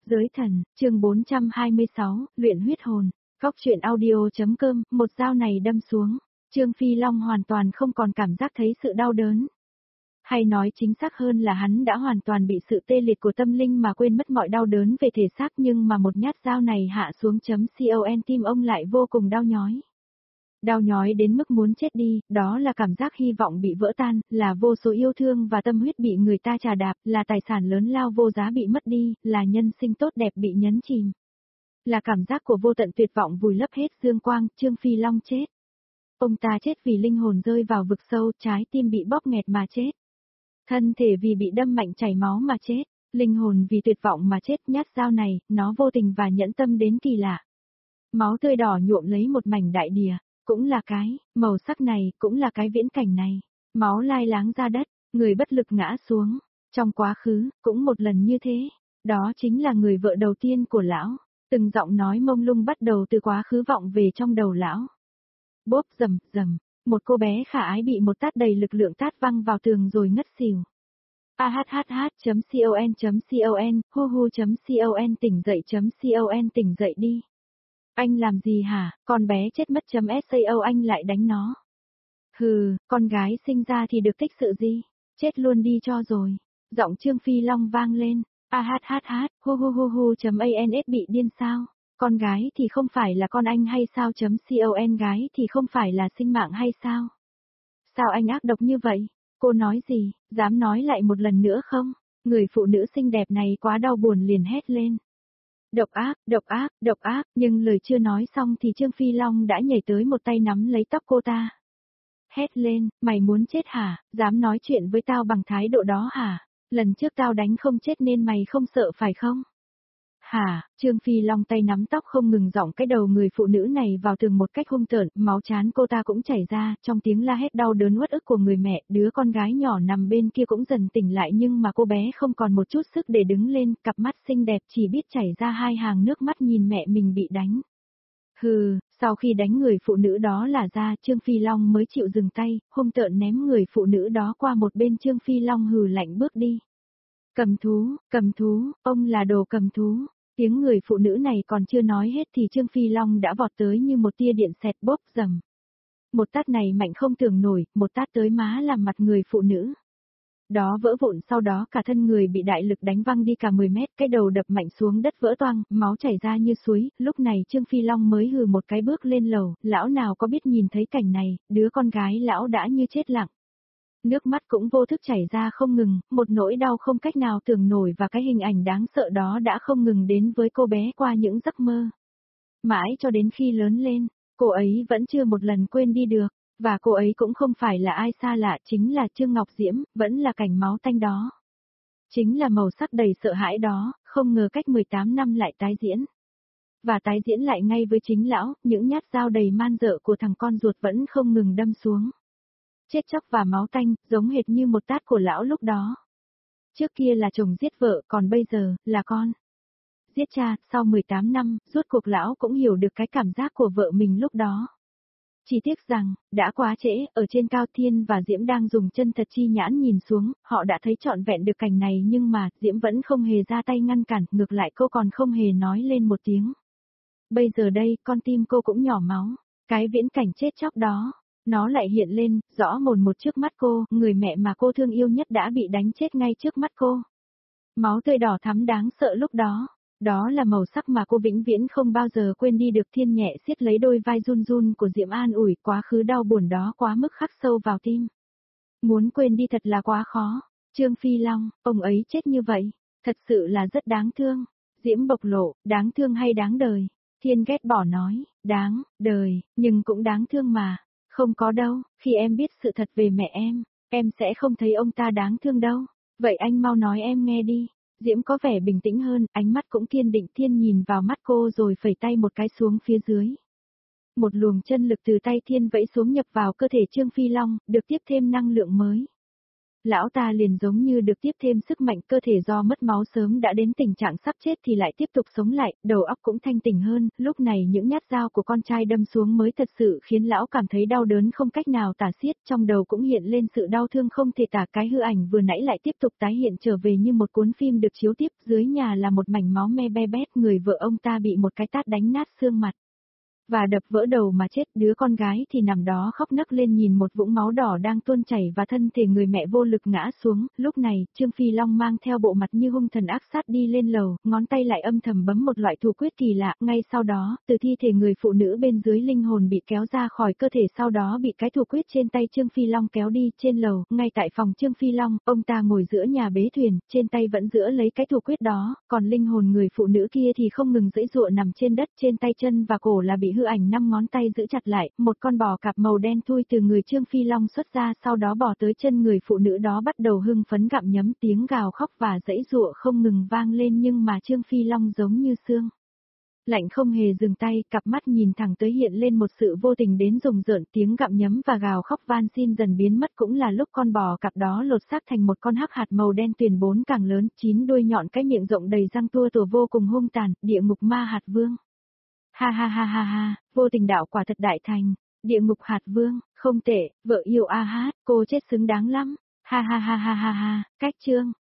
Giới thần, chương 426, luyện huyết hồn. Góc truyện audio.com, một dao này đâm xuống. Trương Phi Long hoàn toàn không còn cảm giác thấy sự đau đớn. Hay nói chính xác hơn là hắn đã hoàn toàn bị sự tê liệt của tâm linh mà quên mất mọi đau đớn về thể xác, nhưng mà một nhát dao này hạ xuống con tim ông lại vô cùng đau nhói. Đau nhói đến mức muốn chết đi, đó là cảm giác hy vọng bị vỡ tan, là vô số yêu thương và tâm huyết bị người ta trà đạp, là tài sản lớn lao vô giá bị mất đi, là nhân sinh tốt đẹp bị nhấn chìm. Là cảm giác của vô tận tuyệt vọng vùi lấp hết dương quang. Trương Phi Long chết. Ông ta chết vì linh hồn rơi vào vực sâu, trái tim bị bóp nghẹt mà chết. Thân thể vì bị đâm mạnh chảy máu mà chết, linh hồn vì tuyệt vọng mà chết. Nhát dao này, nó vô tình và nhẫn tâm đến kỳ lạ. Máu tươi đỏ nhuộm lấy một mảnh đại địa. Cũng là cái, màu sắc này, cũng là cái viễn cảnh này. Máu lai láng ra đất, người bất lực ngã xuống. Trong quá khứ, cũng một lần như thế. Đó chính là người vợ đầu tiên của lão. Từng giọng nói mông lung bắt đầu từ quá khứ vọng về trong đầu lão. Bốp rầm rầm, một cô bé khả ái bị một tát đầy lực lượng tát văng vào tường rồi ngất xỉu. ahhh.con.con, hu.con, tỉnh dậy đi. Anh làm gì hả, con bé chết mất.sao anh lại đánh nó. Hừ, con gái sinh ra thì được thích sự gì, chết luôn đi cho rồi. Giọng Trương Phi Long vang lên, hu.ans bị điên sao, con gái thì không phải là con anh hay sao.con gái thì không phải là sinh mạng hay sao. Sao anh ác độc như vậy, cô nói gì, dám nói lại một lần nữa không, người phụ nữ xinh đẹp này quá đau buồn liền hét lên. Độc ác, nhưng lời chưa nói xong thì Trương Phi Long đã nhảy tới một tay nắm lấy tóc cô ta. Hét lên, mày muốn chết hả, dám nói chuyện với tao bằng thái độ đó hả, lần trước tao đánh không chết nên mày không sợ phải không? Hả, Trương Phi Long tay nắm tóc không ngừng giọng cái đầu người phụ nữ này vào tường một cách hung tợn, máu chán cô ta cũng chảy ra, trong tiếng la hét đau đớn uất ức của người mẹ, đứa con gái nhỏ nằm bên kia cũng dần tỉnh lại nhưng mà cô bé không còn một chút sức để đứng lên, cặp mắt xinh đẹp chỉ biết chảy ra hai hàng nước mắt nhìn mẹ mình bị đánh. Hừ, sau khi đánh người phụ nữ đó là ra, Trương Phi Long mới chịu dừng tay, hung tợn ném người phụ nữ đó qua một bên. Trương Phi Long hừ lạnh bước đi. Cầm thú, ông là đồ cầm thú. Tiếng người phụ nữ này còn chưa nói hết thì Trương Phi Long đã vọt tới như một tia điện xẹt bốp rầm. Một tát này mạnh không tưởng nổi, một tát tới má làm mặt người phụ nữ đó vỡ vụn, sau đó cả thân người bị đại lực đánh văng đi cả 10 mét, cái đầu đập mạnh xuống đất vỡ toang, máu chảy ra như suối. Lúc này Trương Phi Long mới hừ một cái bước lên lầu, lão nào có biết nhìn thấy cảnh này, đứa con gái lão đã như chết lặng. Nước mắt cũng vô thức chảy ra không ngừng, một nỗi đau không cách nào tưởng nổi và cái hình ảnh đáng sợ đó đã không ngừng đến với cô bé qua những giấc mơ. Mãi cho đến khi lớn lên, cô ấy vẫn chưa một lần quên đi được, và cô ấy cũng không phải là ai xa lạ, chính là Trương Ngọc Diễm, vẫn là cảnh máu tanh đó. Chính là màu sắc đầy sợ hãi đó, không ngờ cách 18 năm lại tái diễn. Và tái diễn lại ngay với chính lão, những nhát dao đầy man dợ của thằng con ruột vẫn không ngừng đâm xuống. Chết chóc và máu tanh, giống hệt như một tát của lão lúc đó. Trước kia là chồng giết vợ, còn bây giờ, là con giết cha. Sau 18 năm, rốt cuộc lão cũng hiểu được cái cảm giác của vợ mình lúc đó. Chỉ tiếc rằng, đã quá trễ, ở trên cao Thiên và Diễm đang dùng chân thật chi nhãn nhìn xuống, họ đã thấy trọn vẹn được cảnh này nhưng mà, Diễm vẫn không hề ra tay ngăn cản, ngược lại cô còn không hề nói lên một tiếng. Bây giờ đây, con tim cô cũng nhỏ máu, cái viễn cảnh chết chóc đó. Nó lại hiện lên, rõ mồn một trước mắt cô, người mẹ mà cô thương yêu nhất đã bị đánh chết ngay trước mắt cô. Máu tươi đỏ thắm đáng sợ lúc đó. Đó là màu sắc mà cô vĩnh viễn không bao giờ quên đi được. Thiên nhẹ siết lấy đôi vai run run của Diễm an ủi, quá khứ đau buồn đó quá mức khắc sâu vào tim. Muốn quên đi thật là quá khó. Trương Phi Long, ông ấy chết như vậy, thật sự là rất đáng thương. Diễm bộc lộ, đáng thương hay đáng đời? Thiên ghét bỏ nói, đáng đời, nhưng cũng đáng thương mà. Không có đâu, khi em biết sự thật về mẹ em sẽ không thấy ông ta đáng thương đâu. Vậy anh mau nói em nghe đi. Diễm có vẻ bình tĩnh hơn, ánh mắt cũng kiên định. Thiên nhìn vào mắt cô rồi phẩy tay một cái xuống phía dưới. Một luồng chân lực từ tay Thiên vẫy xuống nhập vào cơ thể Trương Phi Long, được tiếp thêm năng lượng mới. lão ta liền giống như được tiếp thêm sức mạnh, cơ thể do mất máu sớm đã đến tình trạng sắp chết thì lại tiếp tục sống lại, đầu óc cũng thanh tỉnh hơn, lúc này những nhát dao của con trai đâm xuống mới thật sự khiến lão cảm thấy đau đớn không cách nào tả xiết, trong đầu cũng hiện lên sự đau thương không thể tả, cái hư ảnh vừa nãy lại tiếp tục tái hiện trở về như một cuốn phim được chiếu tiếp, dưới nhà là một mảnh máu me be bét, người vợ ông ta bị một cái tát đánh nát xương mặt và đập vỡ đầu mà chết, đứa con gái thì nằm đó khóc nấc lên nhìn một vũng máu đỏ đang tuôn chảy và thân thể người mẹ vô lực ngã xuống, lúc này, Trương Phi Long mang theo bộ mặt như hung thần ác sát đi lên lầu, ngón tay lại âm thầm bấm một loại thủ quyết kỳ lạ, ngay sau đó, từ thi thể người phụ nữ bên dưới linh hồn bị kéo ra khỏi cơ thể, sau đó bị cái thủ quyết trên tay Trương Phi Long kéo đi, trên lầu, ngay tại phòng Trương Phi Long, ông ta ngồi giữa nhà bế thuyền, trên tay vẫn giữ lấy cái thủ quyết đó, còn linh hồn người phụ nữ kia thì không ngừng giãy giụa nằm trên đất, trên tay chân và cổ là bị hư ảnh 5 ngón tay giữ chặt lại, một con bò cạp màu đen thui từ người Trương Phi Long xuất ra, sau đó bò tới chân người phụ nữ đó bắt đầu hưng phấn gặm nhấm, tiếng gào khóc và giãy giụa không ngừng vang lên, nhưng mà Trương Phi Long giống như xương lạnh không hề dừng tay, cặp mắt nhìn thẳng tới hiện lên một sự vô tình đến rùng rợn, tiếng gặm nhấm và gào khóc van xin dần biến mất, cũng là lúc con bò cặp đó lột xác thành một con hắc hạt màu đen tuyền 4 càng lớn, 9 đuôi nhọn, cái miệng rộng đầy răng tua tủa vô cùng hung tàn, địa ngục ma hạt vương. Ha ha ha ha ha, vô tình đạo quả thật đại thành, địa ngục hạt vương, không tệ, vợ yêu a hát, cô chết xứng đáng lắm. Ha ha ha ha ha ha, cách chương.